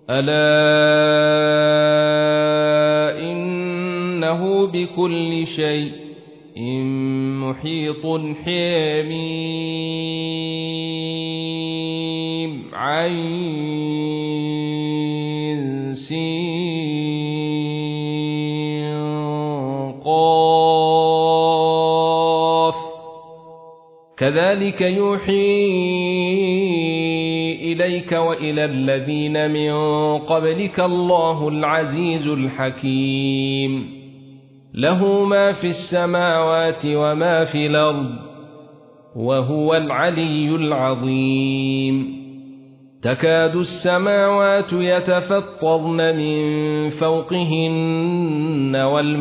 ألا إنه بكل شيء محيط حميم عين سين قاف كذلك يوحي إليك وإلى الذين من قبلك الله العزيز الحكيم له ما في السماوات وما في الأرض وهو العلي العظيم تكاد السماوات يتفطرن من فوقهن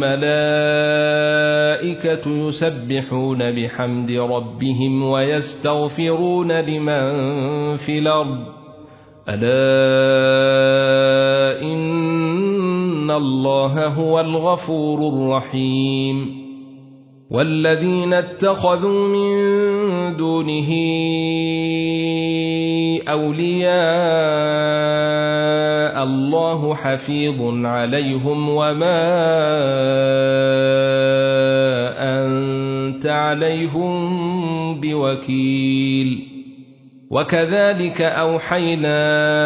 والملائكة يسبحون بحمد ربهم ويستغفرون لمن في الأرض ألا إن الله هو الغفور الرحيم والذين اتخذوا من دونه أولياء الله حفيظ عليهم وما أنت عليهم بوكيل وكذلك أوحينا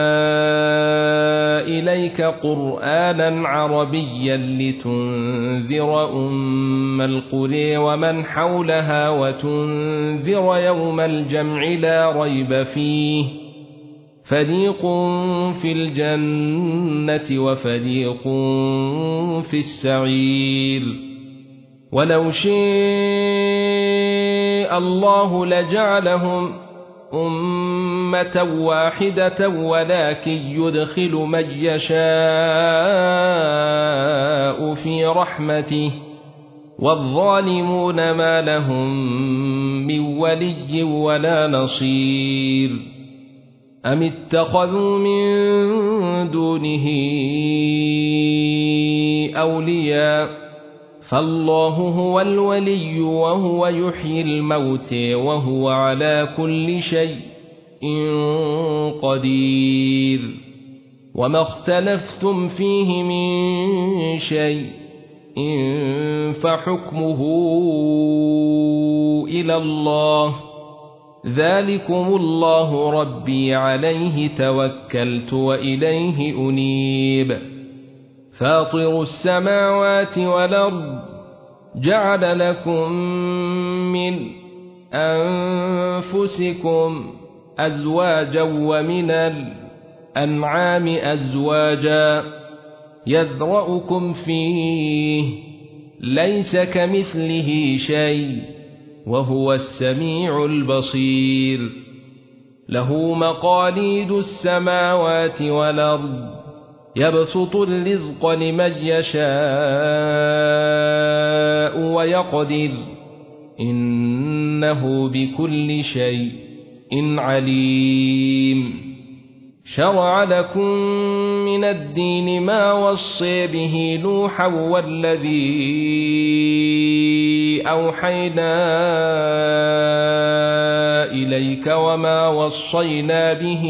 إليك قرآنا عربيا لتنذر أم القرى ومن حولها وتنذر يوم الجمع لا ريب فيه فريق في الجنة وفريق في السعير ولو شاء الله لجعلهم أمة واحدة ولكن يدخل من يشاء في رحمته والظالمون ما لهم من ولي ولا نصير أم اتخذوا من دونه أولياء فالله هو الولي وهو يحيي الموتى وهو على كل شيء قدير وما اختلفتم فيه من شيء فحكمه إلى الله ذلكم الله ربي عليه توكلت وإليه أنيب فاطر السماوات والأرض جعل لكم من أنفسكم أزواجا ومن الأنعام أزواجا يذرأكم فيه ليس كمثله شيء وهو السميع البصير له مقاليد السماوات والأرض يبسط الرزق لمن يشاء ويقدر إنه بكل شيء عليم شرع لكم من الدين ما وصى به نوحا والذي أوحينا إليك وما وصينا به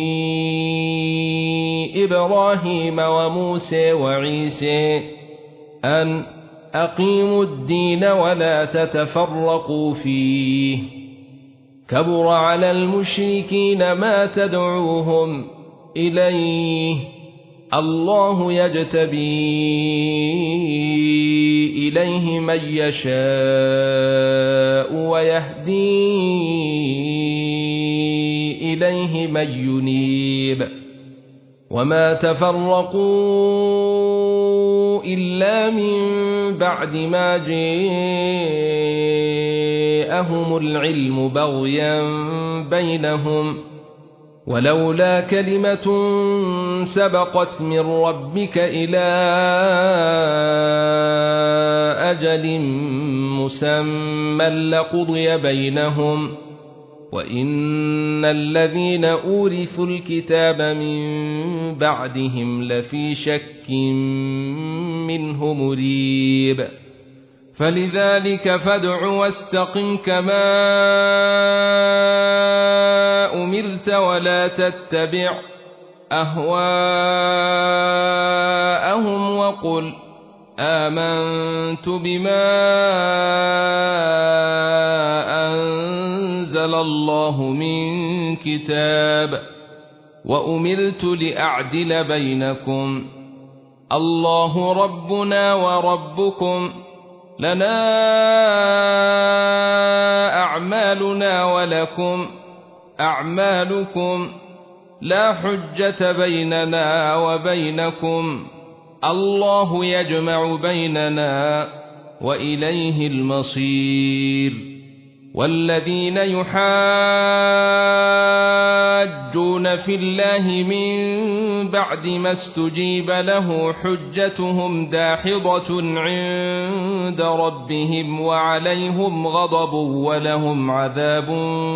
إبراهيم وموسى وعيسى أن أقيموا الدين ولا تتفرقوا فيه كبر على المشركين ما تدعوهم إليه الله يجتبي إليه من يشاء ويهدي إليه من ينيب وما تفرقوا إلا من بعد ما جاءهم العلم بغيا بينهم ولولا كلمة سبقت من ربك إلى أجل مسمى لقضي بينهم وإن الذين أورثوا الكتاب من بعدهم لفي شك منه مريب فلذلك فادع واستقم كما أمرت ولا تتبع أهواءهم وقل آمنت بما أنزل الله من كتاب وأمرت لأعدل بينكم الله ربنا وربكم لنا أعمالنا ولكم أعمالكم لا حجة بيننا وبينكم الله يجمع بيننا وإليه المصير والذين يحاجون في الله من بعد ما استجيب له حجتهم داحضة عند ربهم وعليهم غضب ولهم عذاب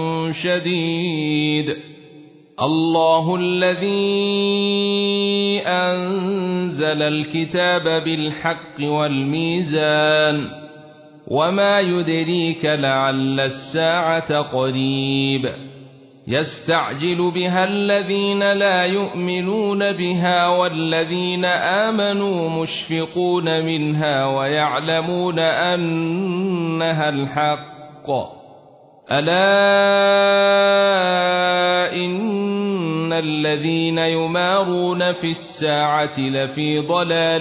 شديد الله الذي أنزل الكتاب بالحق والميزان وما يدريك لعل الساعة قريب يستعجل بها الذين لا يؤمنون بها والذين آمنوا مشفقون منها ويعلمون أنها الحق ألا إن الذين يمارون في الساعة لفي ضلال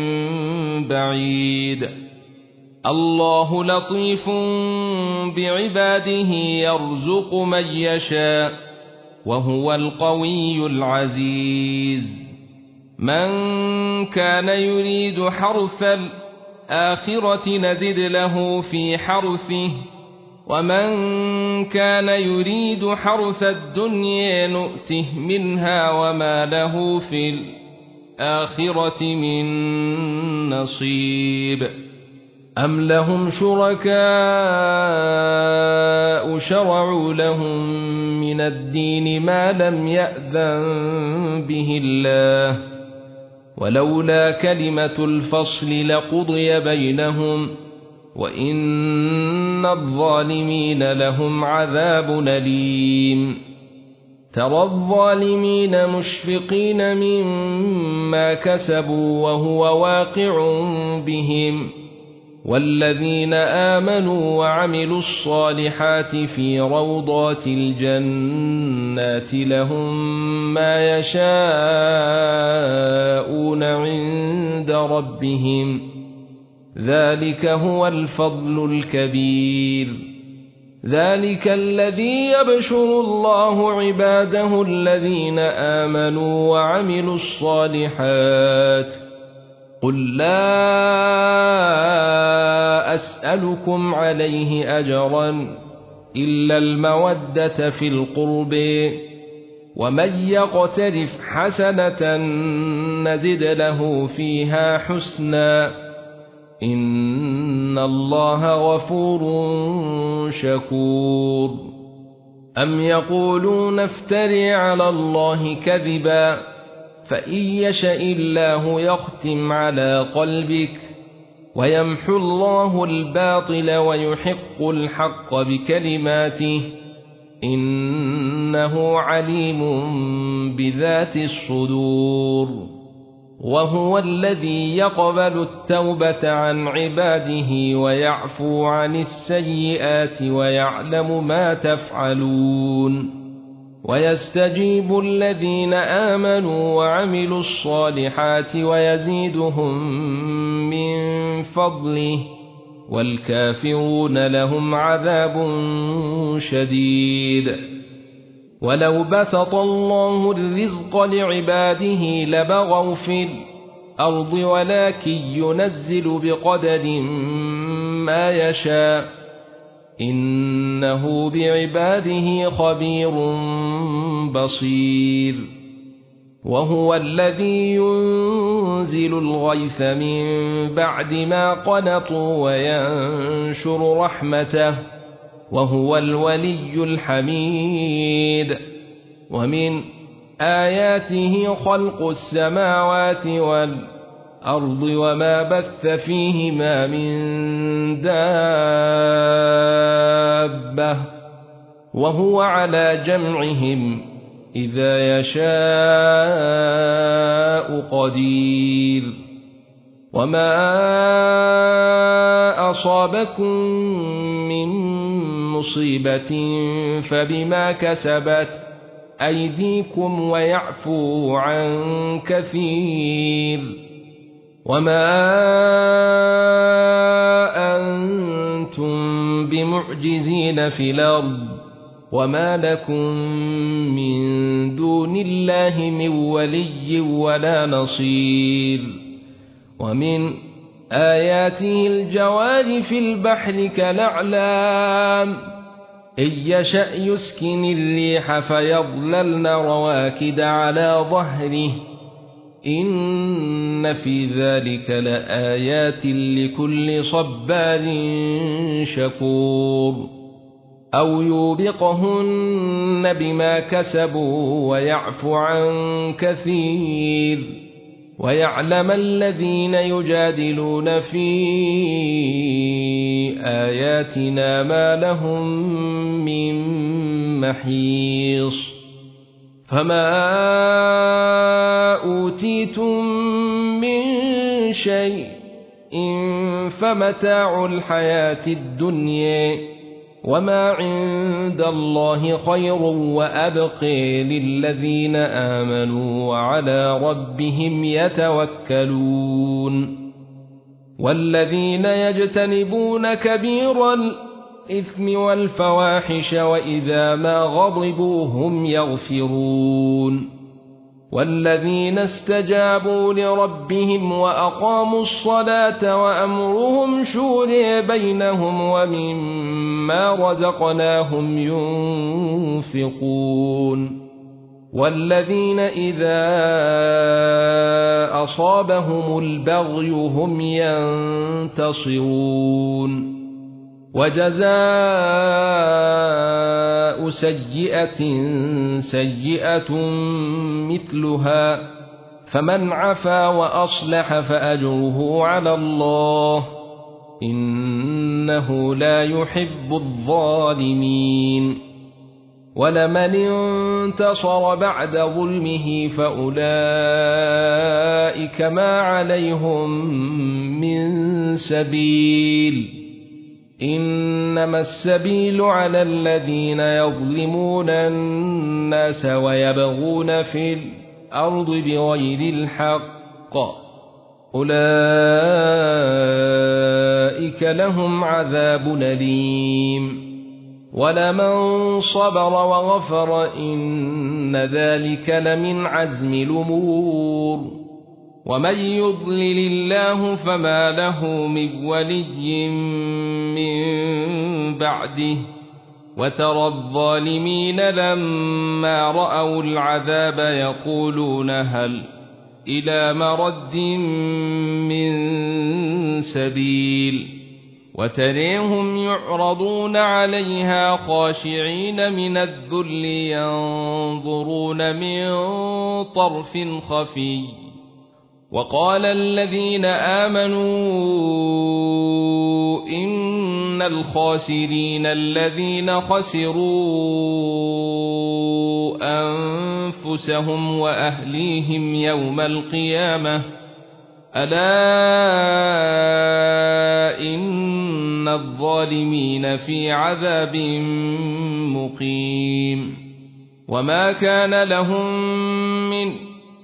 بعيد الله لطيف بعباده يرزق من يشاء وهو القوي العزيز من كان يريد حرث الآخرة نزد له في حرثه ومن كان يريد حرث الدنيا نؤته منها وما له في الآخرة من نصيب أم لهم شركاء شرعوا لهم من الدين ما لم يأذن به الله ولولا كلمة الفصل لقضي بينهم وإن الظالمين لهم عذاب أليم ترى الظالمين مشفقين مما كسبوا وهو واقع بهم والذين آمنوا وعملوا الصالحات في روضات الجنات لهم ما يشاءون عند ربهم ذلك هو الفضل الكبير ذلك الذي يبشر الله عباده الذين آمنوا وعملوا الصالحات قل لا أسألكم عليه أجرا إلا المودة في القرب ومن يقترف حسنة نزد له فيها حسنا إن الله غفور شكور أم يقولون افتري على الله كذبا فإن يشاء الله يختم على قلبك ويمحو الله الباطل ويحق الحق بكلماته إنه عليم بذات الصدور وهو الذي يقبل التوبة عن عباده ويعفو عن السيئات ويعلم ما تفعلون ويستجيب الذين آمنوا وعملوا الصالحات ويزيدهم من فضله والكافرون لهم عذاب شديد ولو بسط الله الرزق لعباده لبغوا في الأرض ولكن ينزل بقدر ما يشاء إنه بعباده خبير بصير وهو الذي ينزل الغيث من بعد ما قنطوا وينشر رحمته وهو الولي الحميد ومن آياته خلق السماوات والأرض وما بث فيهما من دابة وهو على جمعهم إذا يشاء قدير وما أصابكم من مصيبة فبما كسبت أيديكم ويعفو عن كثير وما أنتم بمعجزين في الأرض وما لكم من دون الله من ولي ولا نصير ومن آياته الجوار في البحر كالأعلام إن يشأ يسكن الريح فيظللن رواكد على ظهره إن في ذلك لآيات لكل صبار شكور أو يوبقهن بما كسبوا ويعفو عن كثير ويعلم الذين يجادلون في آياتنا ما لهم من محيص فما أوتيتم من شيء فمتاع الحياة الدنيا وما عند الله خير وأبقى للذين آمنوا وعلى ربهم يتوكلون والذين يجتنبون كبير الإثم والفواحش وإذا ما غضبوا هم يغفرون والذين استجابوا لربهم وأقاموا الصلاة وأمرهم شورى بينهم ومما رزقناهم ينفقون والذين إذا أصابهم البغي هم ينتصرون وجزاء سيئة سيئة مثلها فمن عفا وأصلح فأجره على الله إنه لا يحب الظالمين ولمن انتصر بعد ظلمه فأولئك ما عليهم من سبيل إنما السبيل على الذين يظلمون الناس ويبغون في الأرض بغير الحق أولئك لهم عذاب أليم ولمن صبر وغفر إن ذلك لمن عزم الأمور ومن يضلل الله فما له من ولي من بعده وترى الظالمين لما رأوا العذاب يقولون هل إلى مرد من سبيل وتريهم يعرضون عليها خاشعين من الذل ينظرون من طرف خفي وقال الذين آمنوا إن الخاسرين الذين خسروا أنفسهم وأهليهم يوم القيامة ألا إن الظالمين في عذاب مقيم وما كان لهم من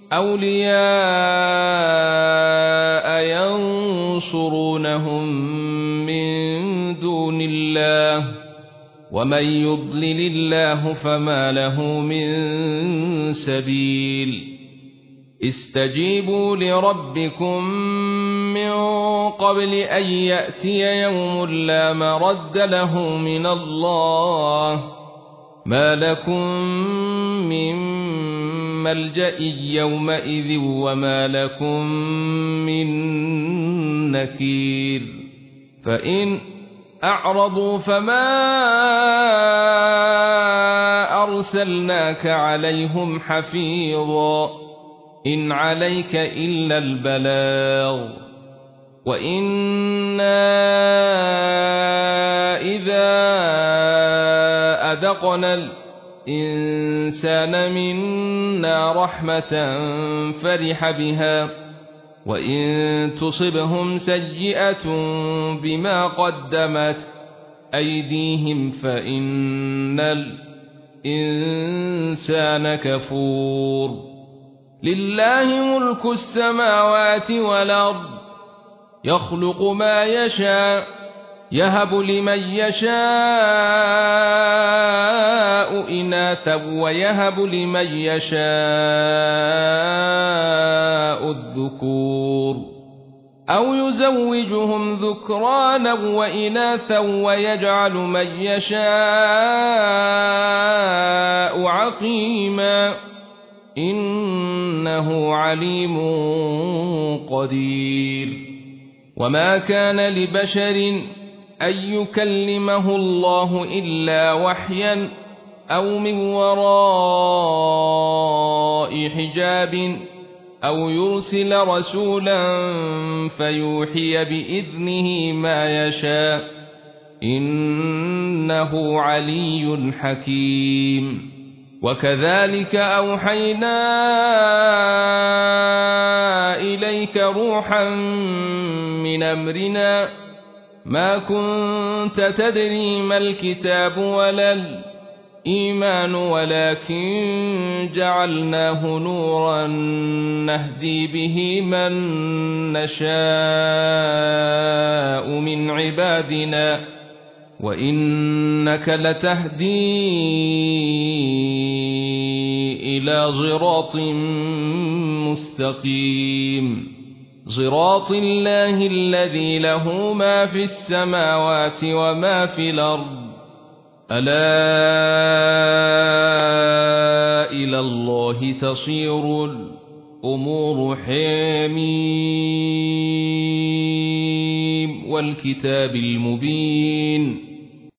أولياء ينصرونهم من دون الله ومن يضلل الله فما له من سبيل استجيبوا لربكم من قبل أن يأتي يوم لا مرد له من الله ما لكم من ملجأ يومئذ وما لكم من نكير فإن أعرضوا فما أرسلناك عليهم حفيظا إن عليك إلا البلاغ وإنا إذا أذقنا الإنسان منا رحمة فرح بها وإن تصبهم سيئة بما قدمت أيديهم فإن الإنسان كفور لله ملك السماوات والأرض يخلق ما يشاء يهب لمن يشاء إناثا ويهب لمن يشاء الذكور أو يزوجهم ذكرانا وإناثا ويجعل من يشاء عقيما إنه عليم قدير وما كان لبشر أن يكلمه الله إلا وحيا أو من وراء حجاب أو يرسل رسولا فيوحي بإذنه ما يشاء إنه علي حكيم وكذلك أوحينا إليك روحا من أمرنا ما كنت تدري ما الكتاب ولا الإيمان ولكن جعلناه نورا نهدي به من نشاء من عبادنا وإنك لتهدي إلى صراط مستقيم صراط الله الذي له ما في السماوات وما في الأرض ألا إلى الله تصير الأمور حميم والكتاب المبين